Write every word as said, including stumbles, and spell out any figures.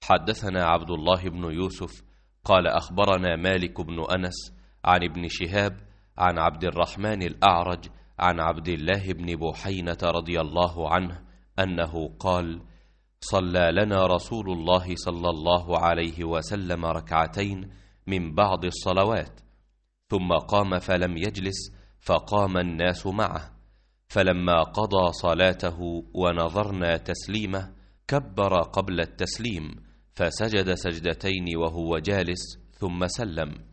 حدثنا عبد الله بن يوسف قال أخبرنا مالك بن أنس عن ابن شهاب عن عبد الرحمن الأعرج عن عبد الله بن بحينة رضي الله عنه أنه قال: صلى لنا رسول الله صلى الله عليه وسلم ركعتين من بعض الصلوات، ثم قام فلم يجلس، فقام الناس معه، فلما قضى صلاته ونظرنا تسليمه كبر قبل التسليم، فسجد سجدتين وهو جالس ثم سلم.